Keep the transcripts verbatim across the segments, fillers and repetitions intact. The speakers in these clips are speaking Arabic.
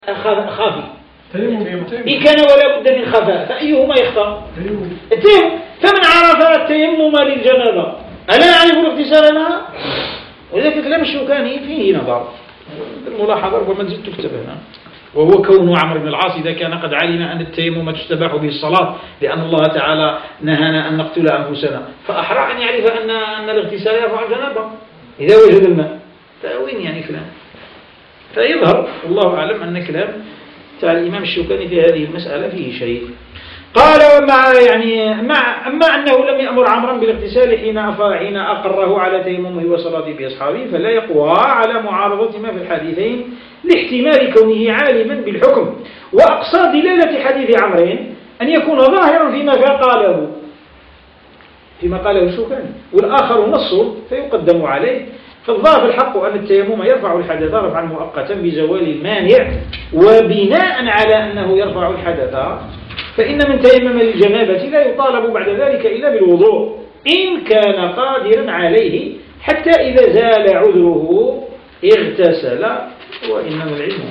خافي إن كان ولا بد من خفاء فأيهما يخفى؟ التيمم. فمن عرف التيمم للجنابة ألا يعرف الاغتسال لها؟ ولذلك كلام الشوكاني فيه نظر الملاحظة ربما نزيد تكتب هنا، وهو كون عمرو بن العاص إذا كان قد علم أن التيمم تستباح به الصلاة لأن الله تعالى نهانا أن نقتل أنفسنا، فأحرى أن يعرف أن أن الاغتسال يرفع الجنابة إذا وجد الماء. فوين يعني كلام؟ فيظهر والله أعلم أن كلام تاع الإمام الشوكاني في هذه المسألة فيه شيء. قال ومع يعني مع أما أنه لم يأمر عمرا بالاغتسال حين حين أقره على تيممه وصلاته بأصحابه فلا يقوى على معارضة ما في الحديثين لاحتمال كونه عالما بالحكم، وأقصى دلالة حديث عمرو أن يكون ظاهرا فيما قاله فيما قاله الشوكاني والآخر نص فيقدم عليه. فالظاهر الحق أن التيمم يرفع الحدث رفعا مؤقتا بزوال المانع، وبناء على أنه يرفع الحدث فإن من تيمم للجنابة لا يطالب بعد ذلك إلا بالوضوء إن كان قادرا عليه حتى إذا زال عذره اغتسل، وإنما العلم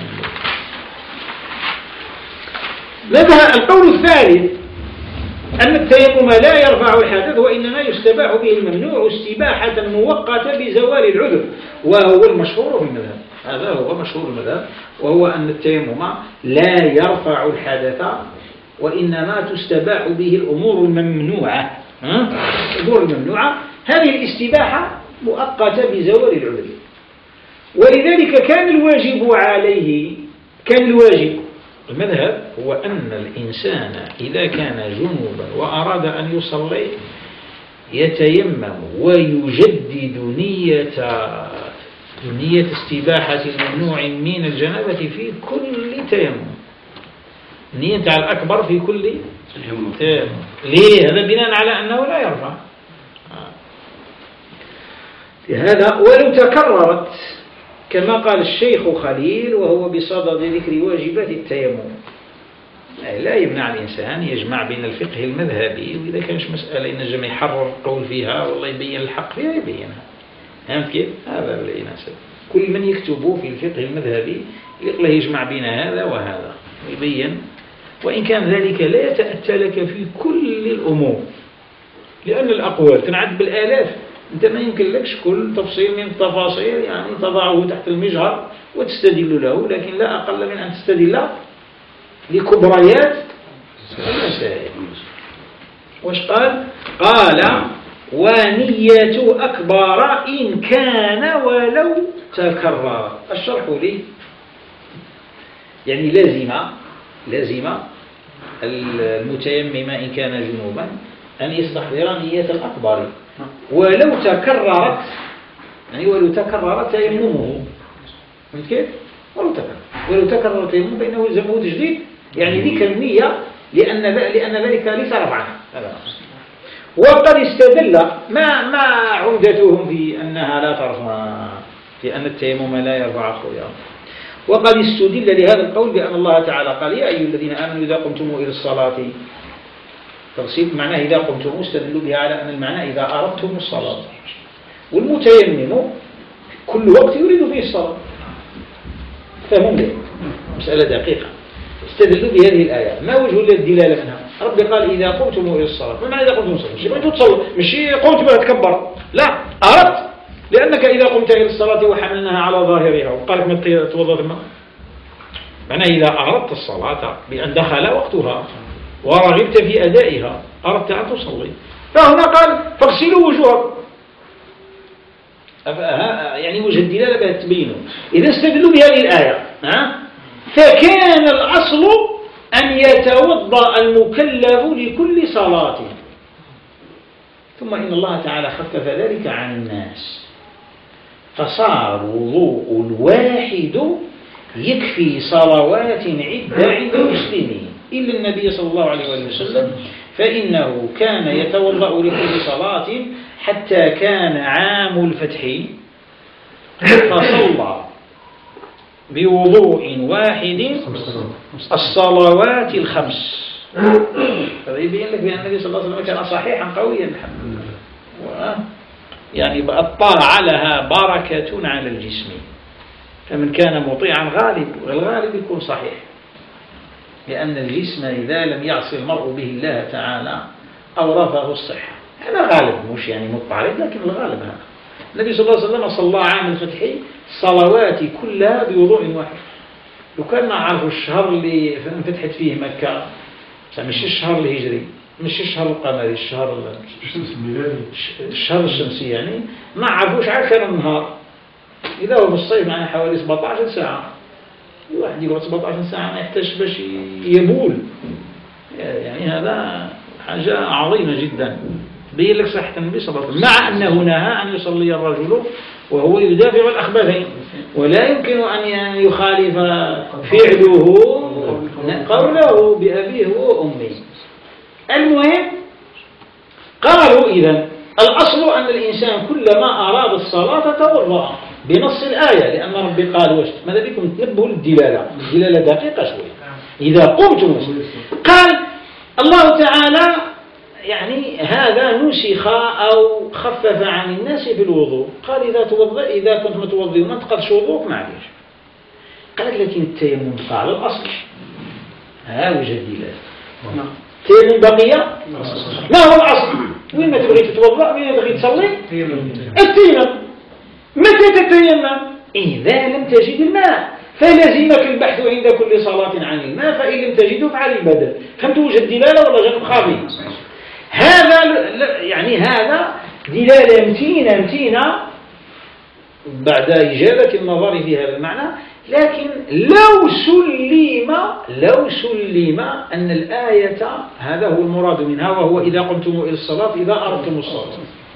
عنده. القول الثالث أن التيمم لا يرفع الحدث وإنما يستباح به الممنوع استباحة مؤقتة بزوال العذر، وهو المشهور في المذهب. هذا هو مشهور المذهب، وهو أن التيمم لا يرفع الحدث وإنما تستباح به الأمور الممنوعة. الأمور الممنوعة هذه الاستباحة مؤقتة بزوال العذر، ولذلك كان الواجب عليه كان الواجب المذهب هو أن الإنسان إذا كان جنوبا وأراد أن يصلي يتيمم ويجدد نية نية استباحة الممنوع من الجنابة في كل تيمم، نية على الأكبر في كل تيمم. ليه؟ هذا بناء على أنه لا يرفع. هذا ولو تكررت كما قال الشيخ خليل وهو بصدد ذكر واجبات التيمم، لا يمنع الإنسان يجمع بين الفقه المذهبي، وإذا كانش مسألة ينجم يحرر القول فيها والله يبين الحق فيها يبينها. فهمت كيف؟ هذا لا يناسب. كل من يكتب في الفقه المذهبي يقول يجمع بين هذا وهذا ويبين، وإن كان ذلك لا يتأتى لك في كل الأمور، لأن الأقوال تنعد بالآلاف، أنت ما يمكن لكش كل تفصيل من التفاصيل يعني تضعه تحت المجهر وتستدل له، لكن لا أقل من أن تستدل لكبريات المسائل. وش قال؟ قال ونية أكبر إن كان ولو تكرر. الشرح لي يعني لازم لازم المتيمم إن كان جنوبا أن يستحضر نية الأكبر ولو تكررت، يعني ولو تكررت تيممه. فهمت كيف؟ ولو تكرر ولو تكرر تيممه فإنه يلزمه تجديد يعني ذيك النية لأن لأن ذلك ليس رفعا. وقد استدل ما ما عمدتهم في أنها لا ترفع، في أن التيمم لا يرفع خويا. وقد استدل لهذا القول بأن الله تعالى قال يا أيها الذين آمنوا إذا قمتم إلى الصلاة، تفصيل معناه إذا قمتم استدلوا بها على أن المعنى إذا أردتم الصلاة، والمتيمم كل وقت يريد فيه الصلاة. فهم ليه مسألة دقيقة. استدلوا بهذه الآية. ما وجه الدلالة منها؟ ربي قال إذا قمتم إلى الصلاة، ما معنى إذا قمتم الصلاة؟ مش قمتم تصلوا، مش قمت بها تكبر، لا أردت، لأنك إذا قمت إلى الصلاة وحملناها على ظاهرها وقال لك ما توضأ ثم معناه إذا أردت الصلاة بأن دخل وقتها ورغبت في أدائها أردت أن تصلي، فهنا قال فاغسلوا وجوهكم، يعني وجه الدلالة بها تبينه. إذا استدلوا بهذه الآية ها؟ فكان الأصل أن يتوضأ المكلف لكل صلاة، ثم إن الله تعالى خفف ذلك عن الناس فصار وضوء الواحد يكفي صلوات عدة عند المسلمين إلا النبي صلى الله عليه وسلم فإنه كان يتوضأ لكل صلاة حتى كان عام الفتح فصلى بوضوء واحد الصلوات الخمس. هذا يبين لك بأن النبي صلى الله عليه وسلم كان صحيحا قويا الحمد لله، يعني الطاعة لها بركة على الجسم. فمن كان مطيعا غالب، والغالب يكون صحيح، لأن الجسم إذا لم يعصي المرء به الله تعالى أورثه الصحة. هذا غالب، مش يعني مضطرد، لكن الغالب هذا. النبي صلى الله عليه وسلم صلى عام الفتح الصلوات كلها بوضوء واحد. لو كان نعرف الشهر اللي انفتحت فيه مكة، مش الشهر الهجري، مش الشهر القمري، الشهر الشهر الشمسي، يعني ما عرفوش عشر النهار. إذا هو بالصيف معنا حوالي سبعة عشر ساعة، الواحد يقعد سبعة عشر ساعة ما يحتاج باش يبول. يعني هذا حاجة عظيمة جدا، بين لك صحة النبي صلى الله عليه وسلم، مع أنه نهى أن يصلي الرجل وهو يدافع الأخبثين، ولا يمكن أن يخالف فعله قوله بأبيه وأمه. المهم قالوا إذن الأصل أن الإنسان كلما أراد الصلاة توضأ بنص الآية، لأن ربي قال وش ماذا بكم تنبهوا للدلالة، الدلالة دقيقة شوية. إذا قمتم، قال الله تعالى يعني هذا نسخ أو خفف عن الناس في الوضوء. قال إذا توضأ إذا كنت متوضئ وما تقضش وضوءك معليش. قال لكن التيمم قال الأصل، ها وجه الدلالة. التيمم بقية ما هو الأصل؟ وين ما تبغي تتوضأ، وين تبغي تصلي التيمم. متى تتيمم؟ إذا لم تجد الماء، فلازمك البحث عند كل صلاة عن الماء، فإن لم تجده فعلى البدل. فهمت وجه الدلالة ولا جانب خافي؟ هذا يعني هذا دلالة متينة متينة بعد إجابة النظر في هذا المعنى. لكن لو سلم لو سلم أن الآية هذا هو المراد منها، وهو إذا قمتم إلى الصلاة إذا أردتم الصلاة.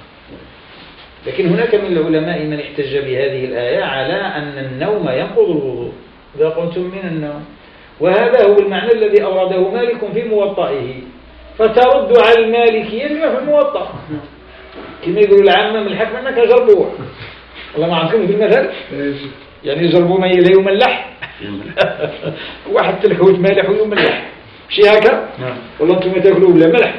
لكن هناك من العلماء من احتج بهذه الآية على أن النوم ينقض الوضوء إذا قمتم من النوم، وهذا هو المعنى الذي أورده مالك في موطئه، فترد على المالكية بما في الموطأ. كما يقولوا العامة من الحكم أنك جربوه، والله ما عندكم بالمثل يعني جربوا ما يلا يوم اللح واحد تلحوت مالح ويوم اللح، مشي هكا والله أنتم تاكلوا بلا ملح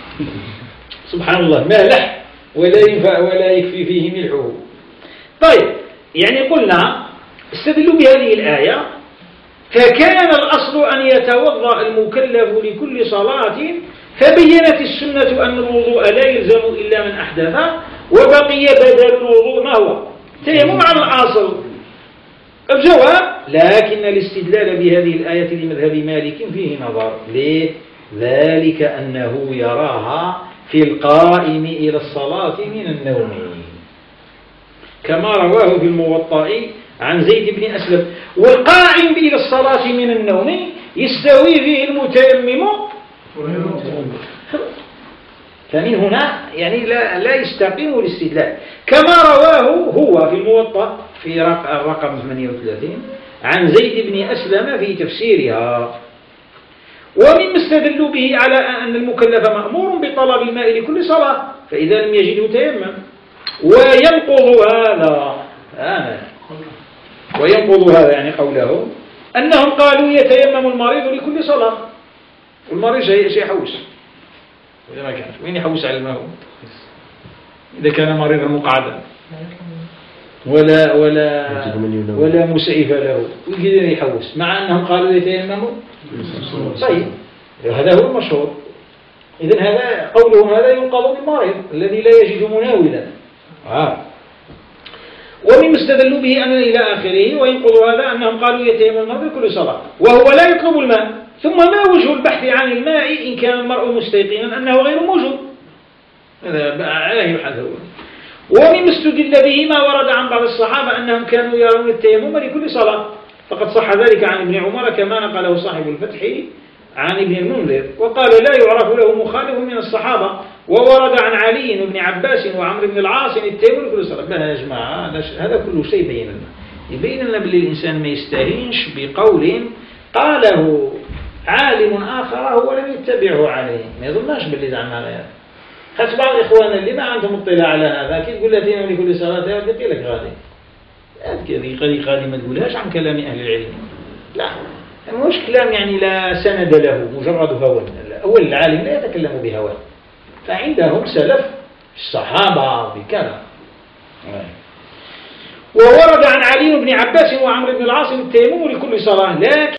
سبحان الله، مالح ولا ينفع ولا يكفي فيه ملحه. طيب يعني قلنا استدلوا بهذه الآية، فكان الأصل أن يتوضأ المكلف لكل صلاة، فبينت السنة أن الوضوء لا يلزم إلا من أحدث، وبقي بدل الوضوء ما هو تيمم على الأصل. الجواب لكن الاستدلال بهذه الآية لمذهب مالك فيه نظر. ليه؟ ذلك أنه يراها في القائم إلى الصلاة من النوم، كما رواه في الموطأ عن زيد بن أسلم. والقائم إلى الصلاة من النوم يستوي فيه المتيمم، فمن هنا يعني لا, لا يستقيم الاستدلال، كما رواه هو في الموطأ في الرقم ثمانية وثلاثين عن زيد بن أسلم في تفسيرها. ومما استدلوا به على أن المكلف مأمور بطلب الماء لكل صلاة، فإذا لم يجده تيمم. وينقض هذا آه. وينقض هذا يعني قوله أنهم قالوا يتيمم المريض لكل صلاة، والمريض شيء يحوس وإذا ما كان وين يحوس على الماء إذا كان مريضا مقعدا ولا ولا ولا مسعف له ويقدر يحوس، مع أنهم قالوا يتيمموا. طيب هذا هو المشهور. إذن هذا قولهم هذا ينقض بالمريض الذي لا يجد مناولا. آه. ومما استدلوا به أن إلى آخره وينقض هذا أنهم قالوا يتيمم المرء كل صلاة وهو لا يطلب الماء. ثم ما وجه البحث عن الماء إن كان المرء مستيقنا أنه غير موجود؟ هذا عليه يحذرون. ومما استدل به ما ورد عن بعض الصحابة أنهم كانوا يرون التيمم لكل صلاة، فقد صح ذلك عن ابن عمر كما نقله صاحب الفتح عن ابن المنذر، وقال لا يعرف له مخالف من الصحابة. وورد عن علي بن عباس وعمر بن العاص التيمم لكل صلاة. ما يا جماعة هذا كله شيء يبين لنا يبين لنا بأن الإنسان ما يستهينش بقول قاله عالم آخر هو لم يتبعه عليه، ما يظناش باللي زعما هذا. خاص بعض إخواننا اللي ما عندهم اطلاع على هذا كي تقول له تيمم لكل صلاة هذا يقول لك غادي هذه طريقة اللي ما تقولهاش عن كلام أهل العلم. لا مش كلام يعني لا سند له، مجرد هوى. أول العالم لا يتكلم بهوى، فعندهم سلف الصحابة بكذا. وورد عن علي بن عباس وعمرو بن العاص التيمم لكل صلاة، لكن